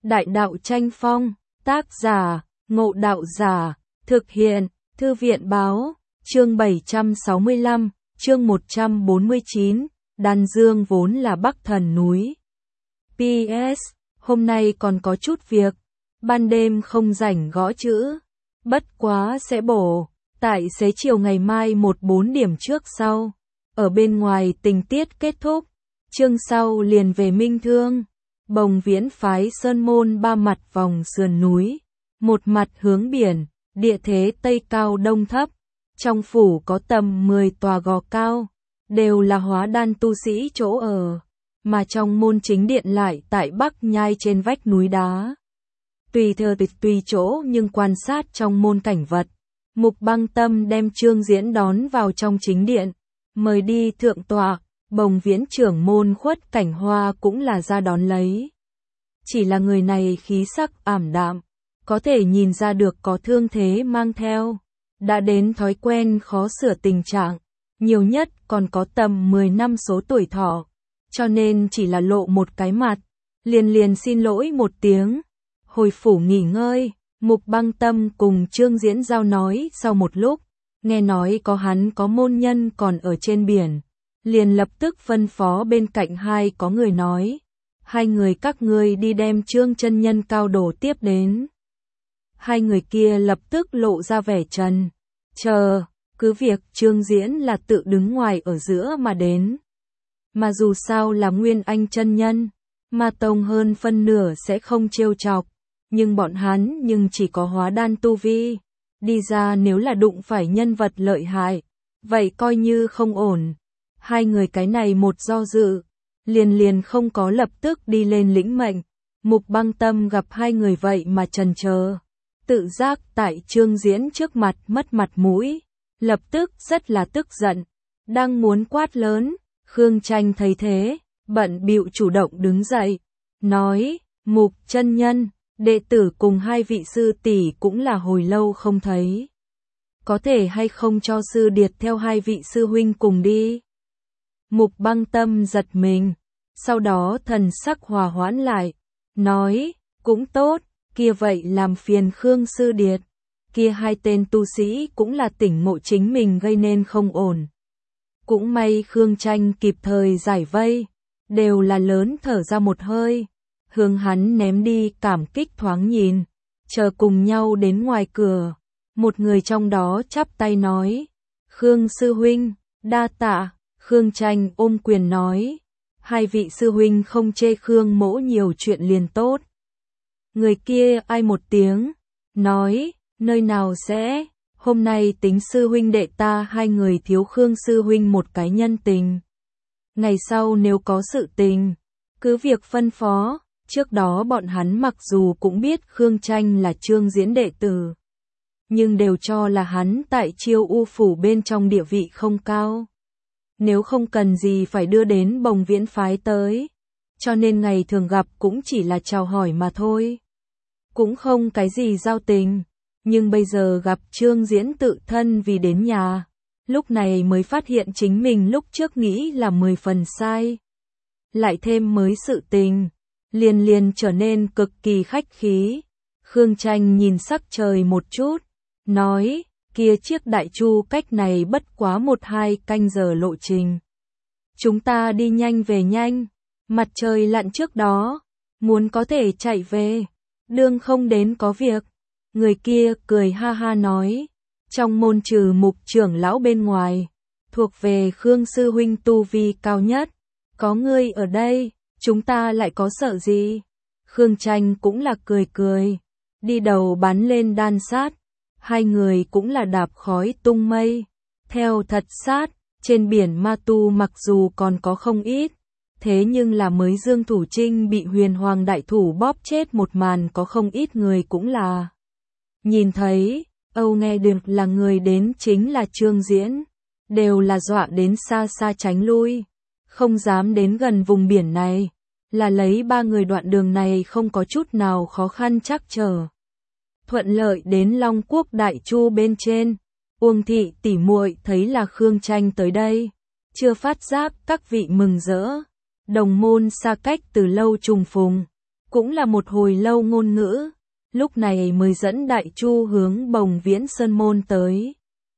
Đại đạo tranh phong, tác giả, Ngộ Đạo Giả, thực hiện, Thư viện báo, chương 765, chương 149, Đan Dương vốn là Bắc Thần núi. PS, hôm nay còn có chút việc, ban đêm không rảnh gõ chữ, bất quá sẽ bổ, tại xế chiều ngày mai 14 điểm trước sau, ở bên ngoài tình tiết kết thúc, chương sau liền về Minh Thương. Bồng Viễn phái sơn môn ba mặt vòng sườn núi, một mặt hướng biển, địa thế tây cao đông thấp, trong phủ có tầm 10 tòa gò cao, đều là hóa đan tu sĩ chỗ ở, mà trong môn chính điện lại tại bắc nhai trên vách núi đá. Tùy thờ tùy chỗ nhưng quan sát trong môn cảnh vật, Mục Băng Tâm đem Trương Diễn đón vào trong chính điện, mời đi thượng tọa. Bồng Viễn trưởng môn Khuất Cảnh Hoa cũng là ra đón lấy. Chỉ là người này khí sắc ảm đạm, có thể nhìn ra được có thương thế mang theo, đã đến thói quen khó sửa tình trạng, nhiều nhất còn có tầm 10 năm số tuổi thọ, cho nên chỉ là lộ một cái mặt, liền xin lỗi một tiếng, hồi phủ nghỉ ngơi. Mục Băng Tâm cùng Trương Diễn giao nói sau một lúc, nghe nói hắn có môn nhân còn ở trên biển. Liền lập tức phân phó bên cạnh hai có người nói, hai người các ngươi đi đem Trương chân nhân cao đồ tiếp đến. Hai người kia lập tức lộ ra vẻ trần, chờ, cứ việc Trương Diễn là tự đứng ngoài ở giữa mà đến. Mà dù sao là Nguyên Anh chân nhân, mà tông hơn phân nửa sẽ không trêu chọc, nhưng bọn hắn chỉ có hóa đan tu vi, đi ra nếu là đụng phải nhân vật lợi hại, vậy coi như không ổn. Hai người cái này một do dự, liền không có lập tức đi lên lĩnh mệnh. Mục Băng Tâm gặp hai người vậy mà chần chờ, tự giác tại Trương Diễn trước mặt mất mặt mũi, lập tức rất là tức giận, đang muốn quát lớn, Khương Tranh thấy thế, bận bịu chủ động đứng dậy, nói, Mục chân nhân, đệ tử cùng hai vị sư tỷ cũng là hồi lâu không thấy. Có thể hay không cho sư điệt theo hai vị sư huynh cùng đi? Mục Băng Tâm giật mình, sau đó thần sắc hòa hoãn lại, nói, cũng tốt, kia vậy làm phiền Khương sư điệt, kia hai tên tu sĩ cũng là tỉnh ngộ chính mình gây nên không ổn. Cũng may Khương Tranh kịp thời giải vây, đều là lớn thở ra một hơi, hướng hắn ném đi cảm kích thoáng nhìn, chờ cùng nhau đến ngoài cửa, một người trong đó chắp tay nói, Khương sư huynh, đa tạ. Khương Tranh ôm quyền nói, hai vị sư huynh không chê Khương mỗ nhiều chuyện liền tốt. Người kia ai một tiếng, nói, nơi nào sẽ, hôm nay tính sư huynh đệ ta hai người thiếu Khương sư huynh một cái nhân tình. Ngày sau nếu có sự tình, cứ việc phân phó, trước đó bọn hắn mặc dù cũng biết Khương Tranh là Trương Diễn đệ tử, nhưng đều cho là hắn tại Chiêu U phủ bên trong địa vị không cao. Nếu không cần gì phải đưa đến Bồng Viễn phái tới, cho nên ngày thường gặp cũng chỉ là chào hỏi mà thôi. Cũng không cái gì giao tình, nhưng bây giờ gặp Trương Diễn tự thân vì đến nhà, lúc này mới phát hiện chính mình lúc trước nghĩ là 10 phần sai. Lại thêm mới sự tình, liền trở nên cực kỳ khách khí. Khương Tranh nhìn sắc trời một chút, nói, kia chiếc đại chu cách này bất quá 1-2 canh giờ lộ trình. Chúng ta đi nhanh về nhanh, mặt trời lặn trước đó, muốn có thể chạy về, đương không đến có việc. Người kia cười ha ha nói, trong môn trừ Mục trưởng lão bên ngoài, thuộc về Khương sư huynh tu vi cao nhất, có ngươi ở đây, chúng ta lại có sợ gì. Khương Tranh cũng là cười, đi đầu bắn lên đan sát. Hai người cũng là đạp khói tung mây, theo thật sát, trên biển ma tu mặc dù còn có không ít, thế nhưng là mới Dương Thủ Trinh bị Huyền Hoàng đại thủ bóp chết một màn có không ít người cũng là nhìn thấy, Âu nghe được là người đến chính là Trương Diễn, đều là dọa đến xa xa tránh lui, không dám đến gần vùng biển này, là lấy ba người đoạn đường này không có chút nào khó khăn trắc trở. Thuận lợi đến Long Quốc Đại Chu bên trên, Uông thị tỷ muội thấy là Khương Tranh tới đây, chưa phát giác các vị mừng rỡ, đồng môn xa cách từ lâu trùng phùng, cũng là một hồi lâu ngôn ngữ, lúc này mới dẫn Đại Chu hướng Bồng Viễn Sơn Môn tới.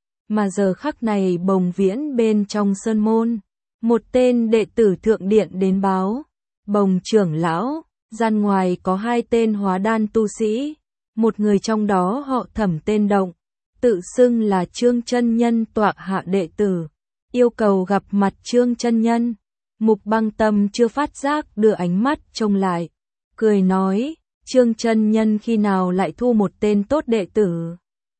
Mà giờ khắc này Bồng Viễn bên trong Sơn Môn, một tên đệ tử thượng điện đến báo, Bồng trưởng lão, gian ngoài có 2 tên hóa đan tu sĩ, một người trong đó họ Thẩm tên Động, tự xưng là Trương chân nhân tọa hạ đệ tử, yêu cầu gặp mặt Trương chân nhân. Mục Băng Tâm chưa phát giác đưa ánh mắt trông lại, cười nói, Trương chân nhân khi nào lại thu một tên tốt đệ tử.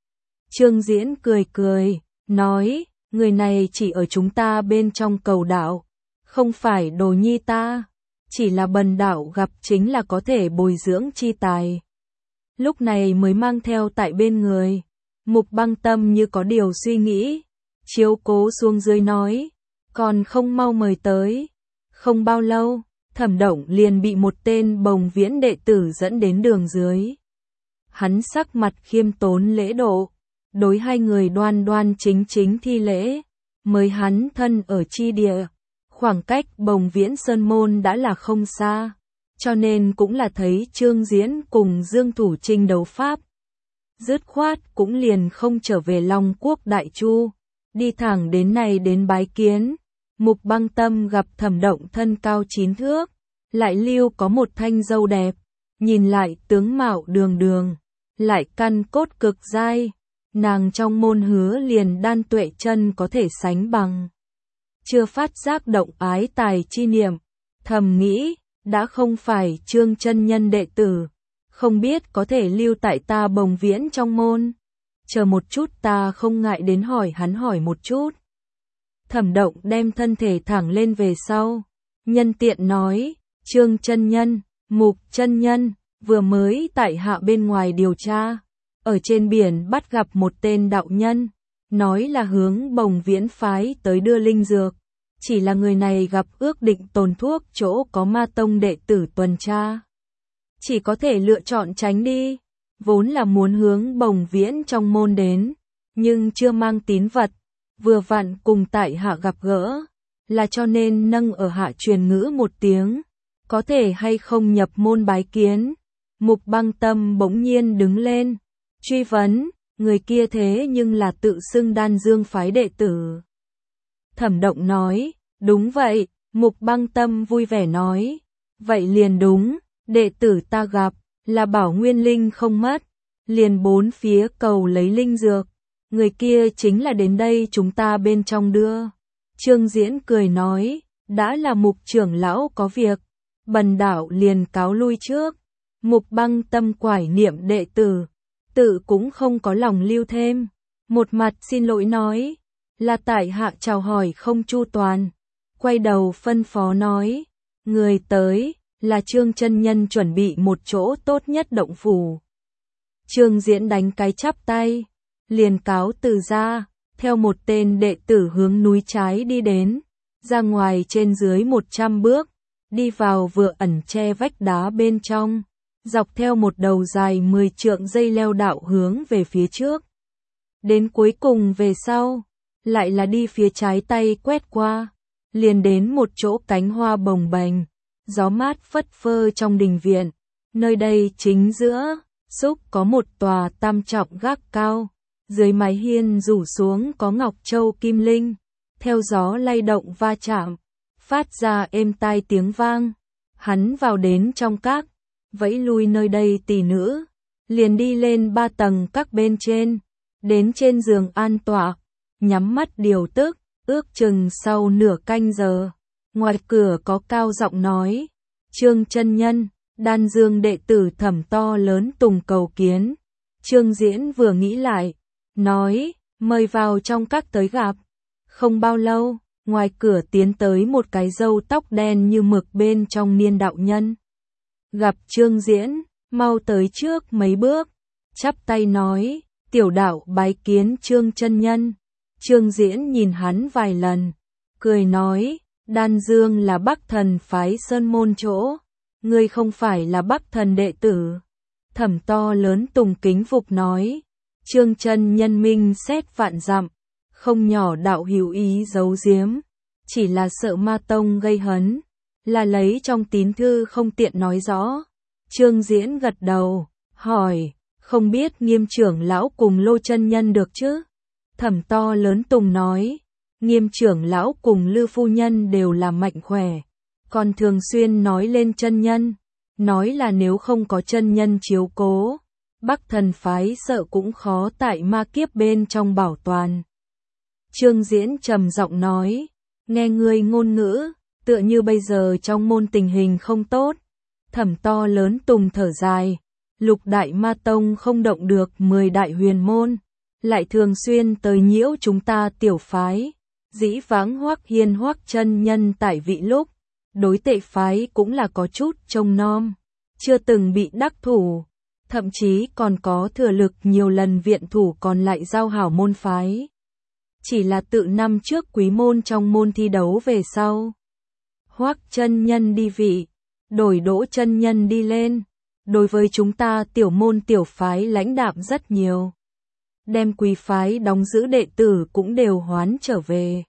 Trương Diễn cười cười, nói, người này chỉ ở chúng ta bên trong cầu đạo, không phải đồ nhi ta, chỉ là bần đạo gặp chính là có thể bồi dưỡng chi tài. Lúc này mới mang theo tại bên người. Mục Băng Tâm như có điều suy nghĩ, chiếu cố xuống dưới nói, còn không mau mời tới. Không bao lâu, Thẩm Động liền bị một tên Bồng Viễn đệ tử dẫn đến đường dưới. Hắn sắc mặt khiêm tốn lễ độ, đối 2 người đoan đoan chính chính thi lễ, mời hắn thân ở chi địa. Khoảng cách Bồng Viễn Sơn Môn đã là không xa, cho nên cũng là thấy Trương Diễn cùng Dương Thủ Trinh đấu pháp. Dứt khoát cũng liền không trở về Long Quốc Đại Chu, đi thẳng đến này đến bái kiến. Mục Băng Tâm gặp Thẩm Động thân cao 9 thước, lại lưu có một thanh râu đẹp, nhìn lại tướng mạo đường đường, lại căn cốt cực dai, nàng trong môn hứa liền đan tuệ chân có thể sánh bằng. Chưa phát giác động ái tài chi niệm, thầm nghĩ, đã không phải Trương chân nhân đệ tử, không biết có thể lưu tại ta Bồng Viễn trong môn. Chờ một chút ta không ngại đến hỏi hắn hỏi một chút. Thẩm Động đem thân thể thẳng lên về sau, nhân tiện nói, Trương chân nhân, Mục chân nhân, vừa mới tại hạ bên ngoài điều tra, ở trên biển bắt gặp một tên đạo nhân, nói là hướng Bồng Viễn phái tới đưa linh dược, chỉ là người này gặp ước định tồn thuốc chỗ có ma tông đệ tử tuần tra. Chỉ có thể lựa chọn tránh đi, vốn là muốn hướng Bồng Viễn trong môn đến, nhưng chưa mang tín vật, vừa vặn cùng tại hạ gặp gỡ, là cho nên nâng ở hạ truyền ngữ một tiếng, có thể hay không nhập môn bái kiến. Mục Băng Tâm bỗng nhiên đứng lên, truy vấn, người kia thế nhưng là tự xưng Đan Dương phái đệ tử. Thẩm Động nói, đúng vậy. Mục Băng Tâm vui vẻ nói, vậy liền đúng, đệ tử ta gặp, là bảo nguyên linh không mất, liền 4 phía cầu lấy linh dược, người kia chính là đến đây chúng ta bên trong đưa. Trương Diễn cười nói, đã là Mục trưởng lão có việc, bần đạo liền cáo lui trước. Mục Băng Tâm quải niệm đệ tử, tự cũng không có lòng lưu thêm, một mặt xin lỗi nói, là tại hạ chào hỏi không chu toàn, quay đầu phân phó nói, người tới, là Trương chân nhân chuẩn bị một chỗ tốt nhất động phủ. Trương Diễn đánh cái chắp tay, liền cáo từ ra, theo một tên đệ tử hướng núi trái đi đến, ra ngoài trên dưới 100 bước, đi vào vừa ẩn che vách đá bên trong, dọc theo một đầu dài 10 trượng dây leo đạo hướng về phía trước. Đến cuối cùng về sau, lại là đi phía trái tay quét qua, liền đến một chỗ cánh hoa bồng bềnh, gió mát phất phơ trong đình viện, nơi đây chính giữa, xúc có một tòa tam trọng gác cao, dưới mái hiên rủ xuống có ngọc châu kim linh, theo gió lay động va chạm, phát ra êm tai tiếng vang. Hắn vào đến trong các, vẫy lui nơi đây tỷ nữ, liền đi lên 3 tầng các bên trên, đến trên giường an tọa, nhắm mắt điều tức, ước chừng sau nửa canh giờ, ngoài cửa có cao giọng nói, Trương chân nhân, Đan Dương đệ tử Thẩm to lớn tùng cầu kiến. Trương Diễn vừa nghĩ lại, nói, mời vào trong các tới gặp. Không bao lâu, ngoài cửa tiến tới một cái râu tóc đen như mực bên trong niên đạo nhân. Gặp Trương Diễn, mau tới trước mấy bước, chắp tay nói, tiểu đạo bái kiến Trương chân nhân. Trương Diễn nhìn hắn vài lần, cười nói, Đan Dương là Bắc Thần phái Sơn Môn chỗ, ngươi không phải là Bắc Thần đệ tử. Thẩm to lớn tùng kính phục nói, Trương chân nhân minh xét vạn dặm, không nhỏ đạo hữu ý giấu giếm, chỉ là sợ ma tông gây hấn, là lấy trong tín thư không tiện nói rõ, Trương Diễn gật đầu, hỏi, không biết Nghiêm trưởng lão cùng Lô chân nhân được chứ? Thẩm To Lớn Tùng nói, Nghiêm trưởng lão cùng Lư phu nhân đều là mạnh khỏe, còn thường xuyên nói lên chân nhân, nói là nếu không có chân nhân chiếu cố, Bắc Thần phái sợ cũng khó tại ma kiếp bên trong bảo toàn. Trương Diễn trầm giọng nói, nghe ngươi ngôn ngữ, tựa như bây giờ trong môn tình hình không tốt. Thẩm To Lớn Tùng thở dài, Lục Đại Ma Tông không động được 10 đại huyền môn, lại thường xuyên tới nhiễu chúng ta tiểu phái. Dĩ vãng Hoắc Hiên Hoắc chân nhân tại vị lúc, đối Tệ phái cũng là có chút trông nom, chưa từng bị đắc thủ, thậm chí còn có thừa lực nhiều lần viện thủ còn lại giao hảo môn phái. Chỉ là tự năm trước quý môn trong môn thi đấu về sau, Hoắc chân nhân đi vị, đổi Đỗ chân nhân đi lên, đối với chúng ta tiểu môn tiểu phái lãnh đạm rất nhiều. Đem quý phái đóng giữ đệ tử cũng đều hoán trở về.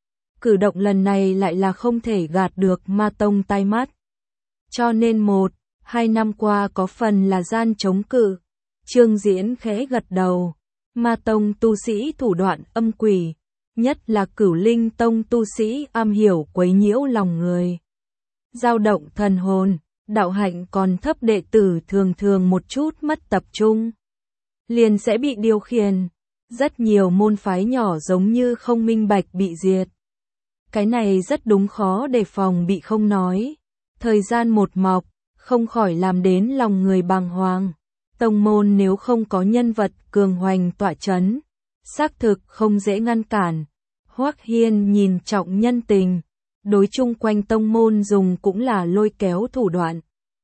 Cử động lần này lại là không thể gạt được Ma Tông tai mắt. Cho nên 1-2 năm qua có phần là gian chống cự. Trương Diễn khẽ gật đầu. Ma Tông tu sĩ thủ đoạn âm quỷ, nhất là Cửu Linh Tông tu sĩ am hiểu quấy nhiễu lòng người, dao động thần hồn, đạo hạnh còn thấp đệ tử thường thường một chút mất tập trung, liền sẽ bị điều khiển. Rất nhiều môn phái nhỏ giống như không minh bạch bị diệt. Cái này rất đúng khó đề phòng bị không nói. Thời gian một mọc, không khỏi làm đến lòng người bàng hoàng. Tông môn nếu không có nhân vật cường hoành tọa chấn, xác thực không dễ ngăn cản. Hoắc Hiên nhìn trọng nhân tình, đối chung quanh tông môn dùng cũng là lôi kéo thủ đoạn.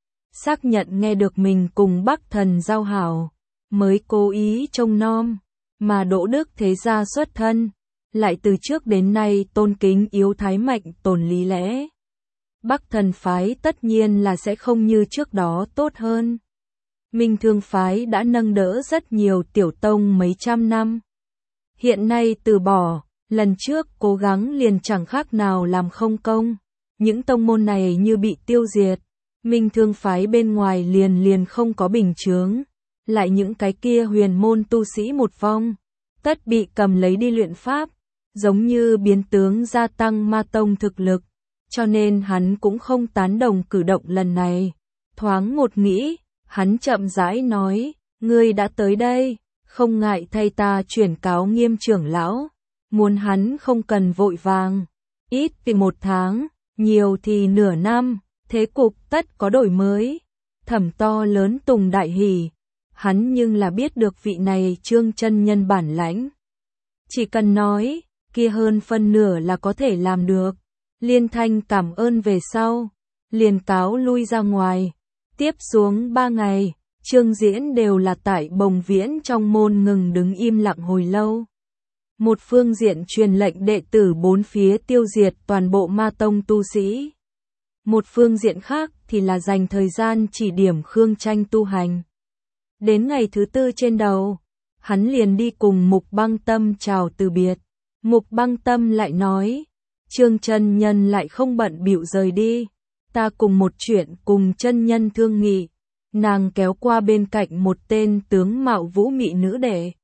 Xác nhận nghe được mình cùng Bắc Thần giao hảo, mới cố ý trông nom, mà Đỗ Đức thế gia xuất thân, lại từ trước đến nay tôn kính yếu thái mạnh tồn lý lẽ. Bắc Thần phái tất nhiên là sẽ không như trước đó tốt hơn. Minh Thương phái đã nâng đỡ rất nhiều tiểu tông mấy trăm năm. Hiện nay từ bỏ, lần trước cố gắng liền chẳng khác nào làm không công. Những tông môn này như bị tiêu diệt. Minh Thương phái bên ngoài liền không có bình chướng. Lại những cái kia huyền môn tu sĩ một vong, tất bị cầm lấy đi luyện pháp, giống như biến tướng gia tăng Ma Tông thực lực. Cho nên hắn cũng không tán đồng cử động lần này. Thoáng một nghĩ, hắn chậm rãi nói, ngươi đã tới đây, không ngại thay ta chuyển cáo Nghiêm trưởng lão, muốn hắn không cần vội vàng, ít thì 1 tháng, nhiều thì nửa năm, thế cục tất có đổi mới. Thẩm To Lớn Tùng đại hỉ, hắn nhưng là biết được vị này Trương chân nhân bản lãnh. Chỉ cần nói, kia hơn phân nửa là có thể làm được. Liên thanh cảm ơn về sau, liền cáo lui ra ngoài. Tiếp xuống 3 ngày, Trương Diễn đều là tại Bồng Viễn trong môn ngừng đứng im lặng hồi lâu. Một phương diện truyền lệnh đệ tử 4 phía tiêu diệt toàn bộ Ma Tông tu sĩ. Một phương diện khác thì là dành thời gian chỉ điểm Khương Tranh tu hành. Đến ngày thứ 4 trên đầu, hắn liền đi cùng Mục Băng Tâm chào từ biệt. Mục Băng Tâm lại nói, Trương chân nhân lại không bận bịu rời đi, ta cùng một chuyện cùng chân nhân thương nghị. Nàng kéo qua bên cạnh một tên tướng mạo vũ mị nữ đệ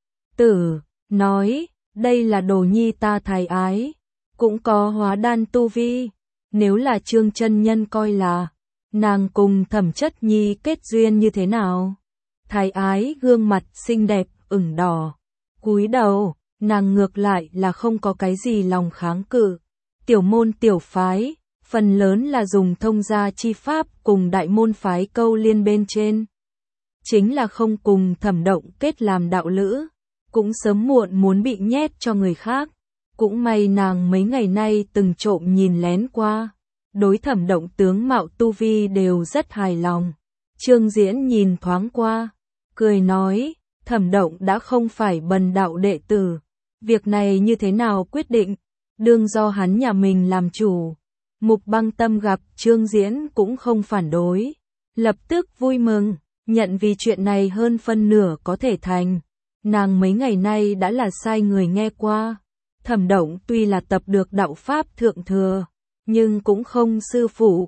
tử, nói, đây là đồ nhi ta thái ái, cũng có hóa đan tu vi, nếu là Trương chân nhân coi là, nàng cùng Thẩm Chất Nhi kết duyên như thế nào? Thái ái gương mặt xinh đẹp, ửng đỏ, cúi đầu, nàng ngược lại là không có cái gì lòng kháng cự. Tiểu môn tiểu phái, phần lớn là dùng thông gia chi pháp cùng đại môn phái câu liên bên trên. Chính là không cùng Thẩm Động kết làm đạo lữ, cũng sớm muộn muốn bị nhét cho người khác. Cũng may nàng mấy ngày nay từng trộm nhìn lén qua, đối Thẩm Động tướng mạo tu vi đều rất hài lòng. Trương Diễn nhìn thoáng qua, cười nói, Thẩm Động đã không phải bần đạo đệ tử, việc này như thế nào quyết định, đương do hắn nhà mình làm chủ. Mục Băng Tâm gặp Trương Diễn cũng không phản đối, lập tức vui mừng, nhận vì chuyện này hơn phân nửa có thể thành. Nàng mấy ngày nay đã là sai người nghe qua, Thẩm Động tuy là tập được đạo pháp thượng thừa, nhưng cũng không sư phụ,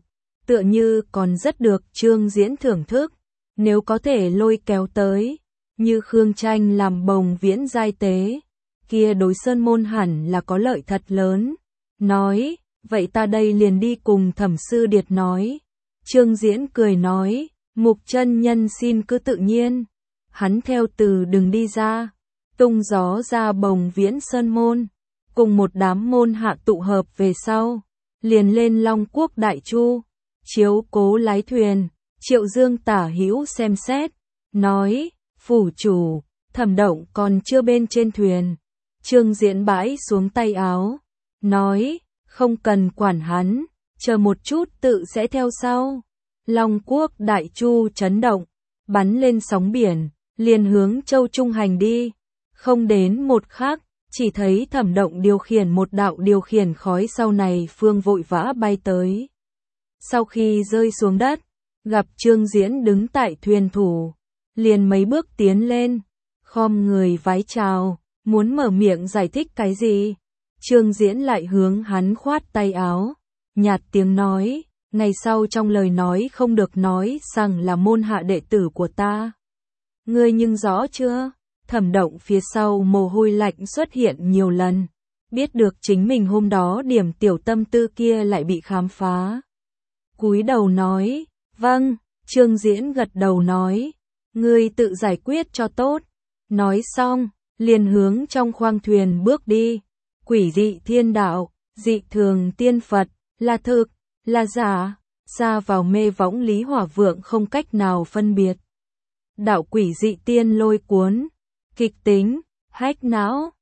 tựa như còn rất được Trương Diễn thưởng thức, nếu có thể lôi kéo tới, như Khương Tranh làm Bồng Viễn giai tế, kia đối Sơn Môn hẳn là có lợi thật lớn. Nói, vậy ta đây liền đi cùng Thẩm Sư Điệt nói. Trương Diễn cười nói, Mục chân nhân xin cứ tự nhiên. Hắn theo từ đừng đi ra, tung gió ra Bồng Viễn Sơn Môn, cùng một đám môn hạ tụ hợp về sau, liền lên Long Quốc Đại Chu, chiếu cố lái thuyền. Triệu Dương tả hữu xem xét, nói, phủ chủ, Thẩm Động còn chưa bên trên thuyền. Trương Diễn bãi xuống tay áo, nói, không cần quản hắn, chờ một chút tự sẽ theo sau. Long Quốc Đại Chu chấn động, bắn lên sóng biển, liền hướng Châu Trung hành đi. Không đến một khắc, chỉ thấy Thẩm Động điều khiển một đạo điều khiển khói sau này phương vội vã bay tới. Sau khi rơi xuống đất, gặp Trương Diễn đứng tại thuyền thủ, liền mấy bước tiến lên, khom người vái chào, muốn mở miệng giải thích cái gì. Trương Diễn lại hướng hắn khoát tay áo, nhạt tiếng nói, ngày sau trong lời nói không được nói rằng là môn hạ đệ tử của ta. Ngươi nhưng rõ chưa? Thẩm Động phía sau mồ hôi lạnh xuất hiện nhiều lần, biết được chính mình hôm đó điểm tiểu tâm tư kia lại bị khám phá. Cúi đầu nói, vâng. Trương Diễn gật đầu nói, ngươi tự giải quyết cho tốt. Nói xong, liền hướng trong khoang thuyền bước đi. Quỷ dị thiên đạo, dị thường tiên Phật, là thực, là giả, ra vào mê võng Lý Hỏa Vượng không cách nào phân biệt. Đạo quỷ dị tiên lôi cuốn, kịch tính, hách não,